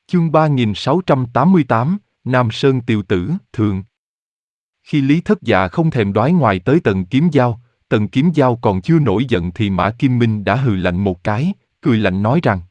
Chương 3688, Nam Sơn Tiều Tử, Thượng. Khi Lý Thất Dạ không thèm đoái ngoài tới Tần Kiếm Giao còn chưa nổi giận thì Mã Kim Minh đã hừ lạnh một cái, cười lạnh nói rằng: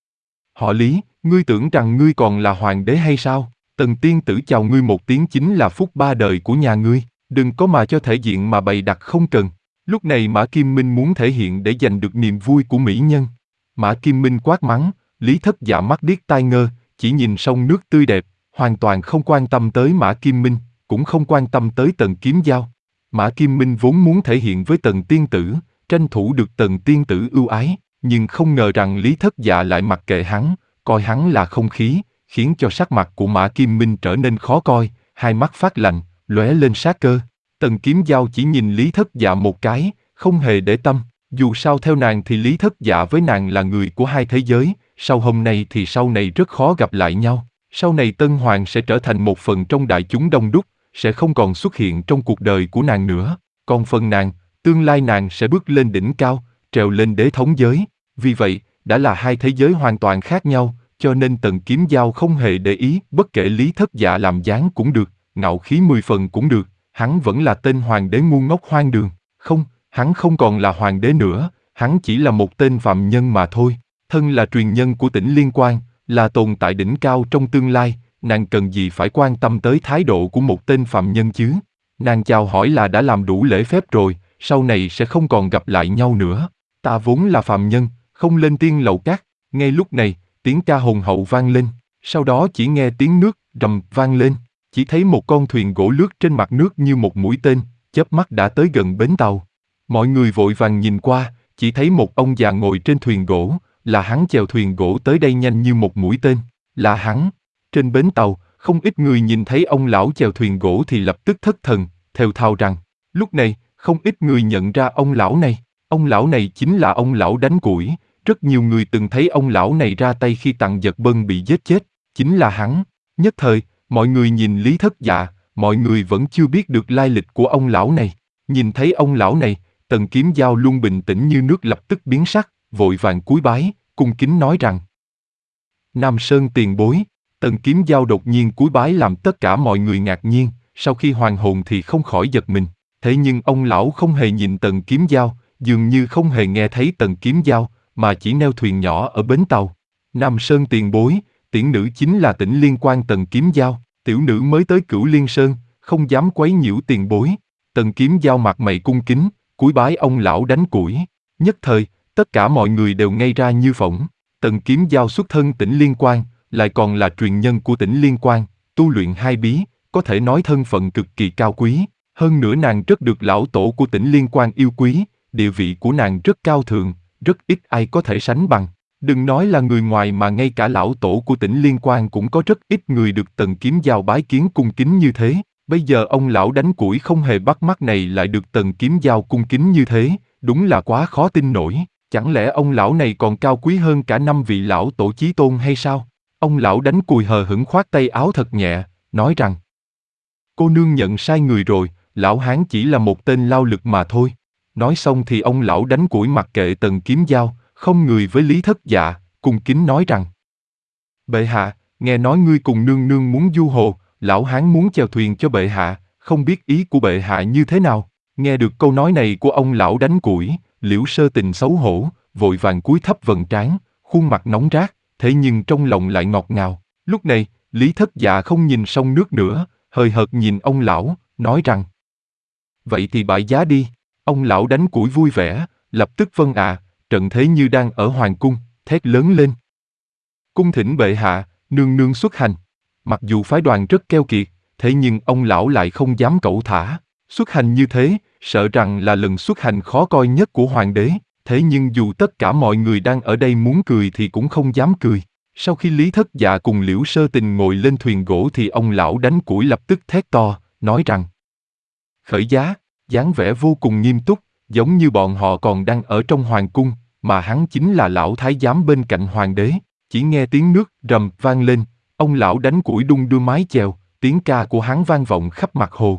Họ Lý, ngươi tưởng rằng ngươi còn là hoàng đế hay sao? Tần tiên tử chào ngươi một tiếng chính là phúc ba đời của nhà ngươi, đừng có mà cho thể diện mà bày đặt không cần. Lúc này Mã Kim Minh muốn thể hiện để giành được niềm vui của mỹ nhân. Mã Kim Minh quát mắng, Lý Thất Dạ mắt điếc tai ngơ, chỉ nhìn sông nước tươi đẹp, hoàn toàn không quan tâm tới Mã Kim Minh, cũng không quan tâm tới Tần Kiếm Giao. Mã Kim Minh vốn muốn thể hiện với Tần tiên tử, tranh thủ được Tần tiên tử ưu ái, nhưng không ngờ rằng Lý Thất Dạ lại mặc kệ hắn, coi hắn là không khí, khiến cho sắc mặt của Mã Kim Minh trở nên khó coi, hai mắt phát lạnh, lóe lên sát cơ. Tần Kiếm Giao chỉ nhìn Lý Thất Dạ một cái, không hề để tâm, dù sao theo nàng thì Lý Thất Dạ với nàng là người của hai thế giới, sau hôm nay thì sau này rất khó gặp lại nhau, sau này Tân Hoàng sẽ trở thành một phần trong đại chúng đông đúc, sẽ không còn xuất hiện trong cuộc đời của nàng nữa, còn phần nàng, tương lai nàng sẽ bước lên đỉnh cao, trèo lên đế thống giới, vì vậy, đã là hai thế giới hoàn toàn khác nhau, cho nên Tần Kiếm Giao không hề để ý, bất kể Lý Thất Dạ làm dáng cũng được, ngạo khí 10 phần cũng được, hắn vẫn là tên hoàng đế ngu ngốc hoang đường, không, hắn không còn là hoàng đế nữa, hắn chỉ là một tên phạm nhân mà thôi, thân là truyền nhân của tỉnh Liên Quan, là tồn tại đỉnh cao trong tương lai, nàng cần gì phải quan tâm tới thái độ của một tên phạm nhân chứ, nàng chào hỏi là đã làm đủ lễ phép rồi, sau này sẽ không còn gặp lại nhau nữa, ta vốn là phạm nhân, không lên tiên lầu cát, ngay lúc này, tiếng ca hùng hậu vang lên, sau đó chỉ nghe tiếng nước rầm vang lên, chỉ thấy một con thuyền gỗ lướt trên mặt nước như một mũi tên, chớp mắt đã tới gần bến tàu. Mọi người vội vàng nhìn qua, chỉ thấy một ông già ngồi trên thuyền gỗ, là hắn chèo thuyền gỗ tới đây nhanh như một mũi tên, là hắn. Trên bến tàu, không ít người nhìn thấy ông lão chèo thuyền gỗ thì lập tức thất thần, thều thào rằng, lúc này, không ít người nhận ra ông lão này chính là ông lão đánh củi. Rất nhiều người từng thấy ông lão này ra tay khi Tằng Giật Bân bị giết chết, chính là hắn. Nhất thời, mọi người nhìn Lý Thất Dạ, mọi người vẫn chưa biết được lai lịch của ông lão này. Nhìn thấy ông lão này, Tần Kiếm Giao luôn bình tĩnh như nước lập tức biến sắc, vội vàng cúi bái, cung kính nói rằng: Nam Sơn tiền bối. Tần Kiếm Giao đột nhiên cúi bái làm tất cả mọi người ngạc nhiên, sau khi hoàn hồn thì không khỏi giật mình. Thế nhưng ông lão không hề nhìn Tần Kiếm Giao, dường như không hề nghe thấy Tần Kiếm Giao, mà chỉ neo thuyền nhỏ ở bến tàu. Nam Sơn tiền bối, tiễn nữ chính là tỉnh Liên Quan Tần Kiếm Giao, tiểu nữ mới tới Cửu Liên Sơn, không dám quấy nhiễu tiền bối. Tần Kiếm Giao mặt mày cung kính, cúi bái ông lão đánh củi. Nhất thời, tất cả mọi người đều ngây ra như phỗng. Tần Kiếm Giao xuất thân tỉnh Liên Quan, lại còn là truyền nhân của tỉnh Liên Quan, tu luyện hai bí, có thể nói thân phận cực kỳ cao quý. Hơn nữa nàng rất được lão tổ của tỉnh Liên Quan yêu quý, địa vị của nàng rất cao thượng, rất ít ai có thể sánh bằng. Đừng nói là người ngoài mà ngay cả lão tổ của tỉnh Liên Quan cũng có rất ít người được Tần Kiếm Giao bái kiến cung kính như thế. Bây giờ ông lão đánh củi không hề bắt mắt này lại được Tần Kiếm Giao cung kính như thế, đúng là quá khó tin nổi. Chẳng lẽ ông lão này còn cao quý hơn cả 5 vị lão tổ chí tôn hay sao? Ông lão đánh cùi hờ hững khoát tay áo thật nhẹ, nói rằng: Cô nương nhận sai người rồi, lão hán chỉ là một tên lao lực mà thôi. Nói xong thì ông lão đánh củi mặc kệ Tần Kiếm Giao, không người với Lý Thất Dạ, cung kính nói rằng: Bệ hạ, nghe nói ngươi cùng nương nương muốn du hồ, lão hán muốn chèo thuyền cho bệ hạ, không biết ý của bệ hạ như thế nào. Nghe được câu nói này của ông lão đánh củi, Liễu Sơ Tình xấu hổ, vội vàng cúi thấp vầng trán, khuôn mặt nóng rát, thế nhưng trong lòng lại ngọt ngào. Lúc này, Lý Thất Dạ không nhìn sông nước nữa, hời hợt nhìn ông lão, nói rằng: Vậy thì bãi giá đi. Ông lão đánh củi vui vẻ, lập tức vâng ạ, trận thế như đang ở hoàng cung, thét lớn lên: Cung thỉnh bệ hạ, nương nương xuất hành. Mặc dù phái đoàn rất keo kiệt, thế nhưng ông lão lại không dám cẩu thả. Xuất hành như thế, sợ rằng là lần xuất hành khó coi nhất của hoàng đế. Thế nhưng dù tất cả mọi người đang ở đây muốn cười thì cũng không dám cười. Sau khi Lý Thất Dạ cùng Liễu Sơ Tình ngồi lên thuyền gỗ thì ông lão đánh củi lập tức thét to, nói rằng: Khởi giá. Dáng vẻ vô cùng nghiêm túc, giống như bọn họ còn đang ở trong hoàng cung, mà hắn chính là lão thái giám bên cạnh hoàng đế. Chỉ nghe tiếng nước rầm vang lên, ông lão đánh củi đung đưa mái chèo, tiếng ca của hắn vang vọng khắp mặt hồ.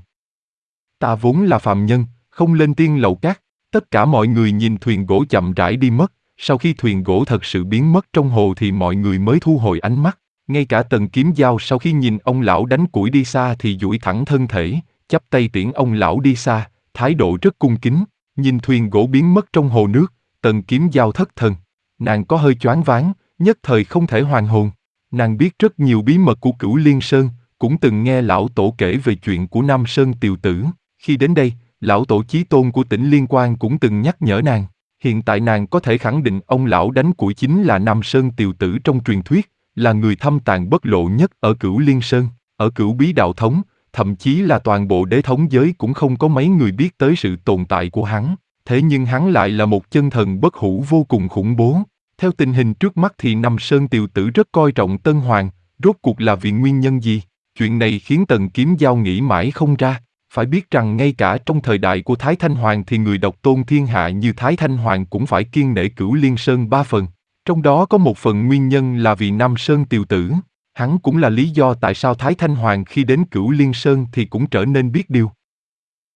Ta vốn là phàm nhân, không lên tiên lầu cát. Tất cả mọi người nhìn thuyền gỗ chậm rãi đi mất, sau khi thuyền gỗ thật sự biến mất trong hồ thì mọi người mới thu hồi ánh mắt. Ngay cả Tần Kiếm Dao sau khi nhìn ông lão đánh củi đi xa thì duỗi thẳng thân thể, chắp tay tiễn ông lão đi xa, thái độ rất cung kính. Nhìn thuyền gỗ biến mất trong hồ nước, Tần Kiếm Dao thất thần. Nàng có hơi choáng váng, nhất thời không thể hoàn hồn. Nàng biết rất nhiều bí mật của Cửu Liên Sơn, cũng từng nghe lão tổ kể về chuyện của Nam Sơn Tiều Tử. Khi đến đây, lão tổ chí tôn của tỉnh Liên Quan cũng từng nhắc nhở nàng. Hiện tại nàng có thể khẳng định ông lão đánh củi chính là Nam Sơn Tiều Tử trong truyền thuyết, là người thâm tàn bất lộ nhất ở Cửu Liên Sơn, ở Cửu Bí Đạo Thống, thậm chí là toàn bộ đế thống giới cũng không có mấy người biết tới sự tồn tại của hắn. Thế nhưng hắn lại là một chân thần bất hủ vô cùng khủng bố. Theo tình hình trước mắt thì Nam Sơn Tiều Tử rất coi trọng Tân Hoàng, rốt cuộc là vì nguyên nhân gì? Chuyện này khiến Tần Kiếm Dao nghĩ mãi không ra. Phải biết rằng ngay cả trong thời đại của Thái Thanh Hoàng thì người độc tôn thiên hạ như Thái Thanh Hoàng cũng phải kiêng nể Cửu Liên Sơn 3 phần. Trong đó có một phần nguyên nhân là vì Nam Sơn Tiều Tử. Hắn cũng là lý do tại sao Thái Thanh Hoàng khi đến Cửu Liên Sơn thì cũng trở nên biết điều.